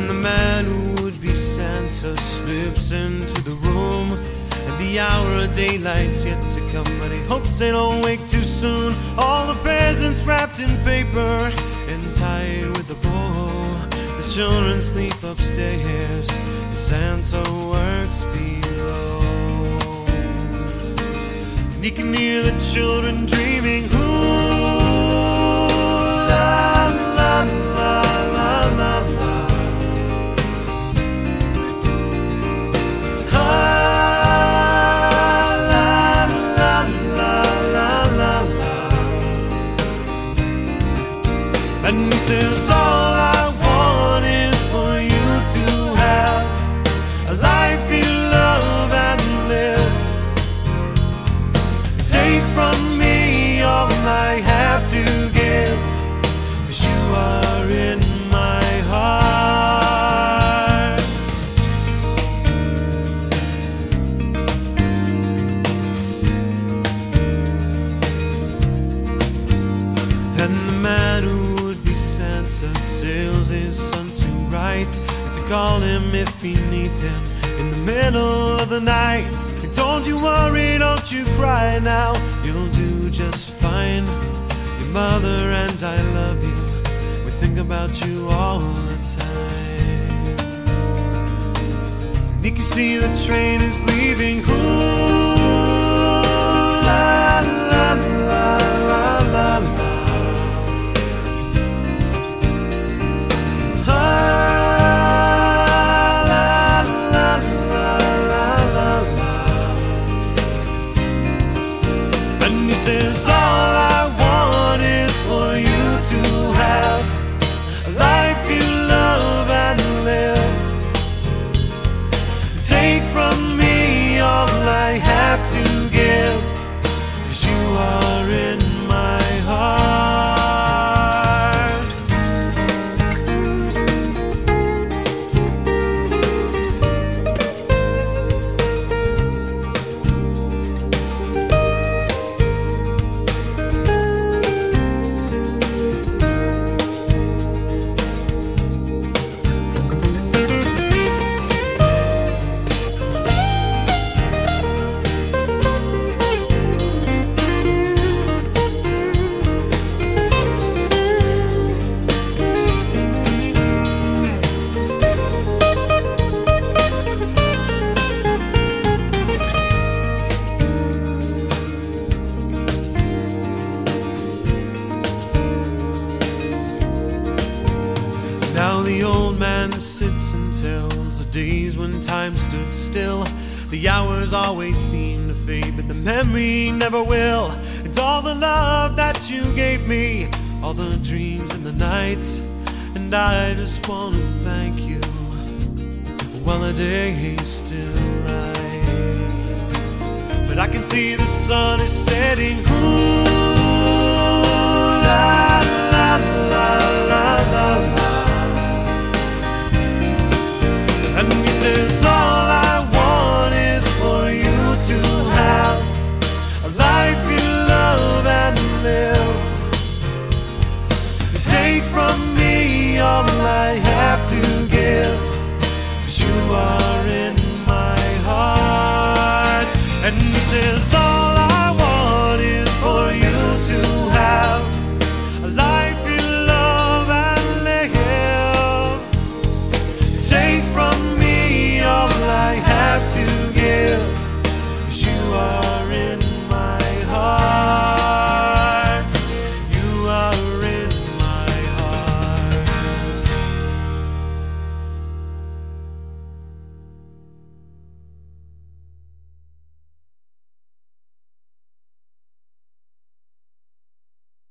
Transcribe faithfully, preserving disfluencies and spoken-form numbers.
And the man who would be Santa slips into the room, and the hour of daylight's yet to come, but he hopes they don't wake too soon. All the presents wrapped in paper and tied with a bow. The children sleep upstairs, and Santa works below. And he can hear the children dreaming, ooh, la la la la la la. And he says, all I want is for you to have a life you love and live. Take from me all I have to give, 'cause you are in my heart. And the man who tells his son to write, to call him if he needs him in the middle of the night. And don't you worry, don't you cry now, you'll do just fine. Your mother and I love you, we think about you all the time. And you can see the train is leaving, ooh, la la la la la la. Says all I want is for you to have a life you love and live. Take from me all I have to give, 'cause you are in my heart. Now the old man sits and tells the days when time stood still. The hours always seem to fade, but the memory never will. And all the love that you gave me, all the dreams in the night. And I just want to thank you while the day is still light. But I can see the sun is setting, ooh, la la la la la la. And he says, all I want is for you to have a life you love and live. Take from me all I have to give, 'cause you are in my heart. And he says,